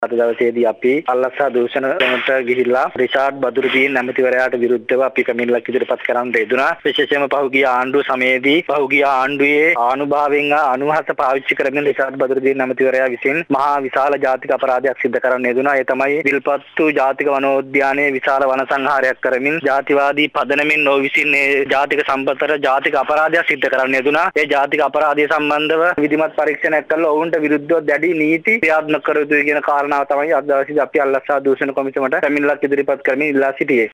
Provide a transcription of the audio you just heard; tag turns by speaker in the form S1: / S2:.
S1: අද දවසේදී අපි අල්ලස්සා දූෂණයට ගිහිල්ලා රිෂාඩ් බදුරුදීන් ඇමතිවරයාට විරුද්ධව අපි පැමිණිල්ලක් ඉදිරිපත් කරන්න යෙදුණා. විශේෂයෙන්ම පහුගිය ආණ්ඩුව සමයේදී පහුගිය ආණ්ඩුවේ ආනුභාවයෙන් අනුහස පාවිච්චි කරමින් රිෂාඩ් බදුරුදීන් ඇමතිවරයා විසින් මහා විශාල ජාතික අපරාධයක් සිදු කරන්න යෙදුණා. ඒ තමයි විල්පත්තු ජාතික වනෝද්‍යානයේ විශාල වන සංහාරයක් කරමින් ජාතිවාදී පදනමින් නො විසින් මේ ජාතික සම්පතට ජාතික අපරාධයක් සිදු කරන්න යෙදුණා. ඒ ජාතික අපරාධය සම්බන්ධව විධිමත් පරීක්ෂණයක් කරලා ඔවුන්ට විරුද්ධව දැඩි නීති ක්‍රියාත්මක කර යුතුයි කියන කාරණාව තමයි අද දවසේදී අපි අල්ලස්සා දූෂණ කොමිසමට පැමිණිල්ලක් ඉදිරිපත් කරමින් ඉල්ලා සිටියේ.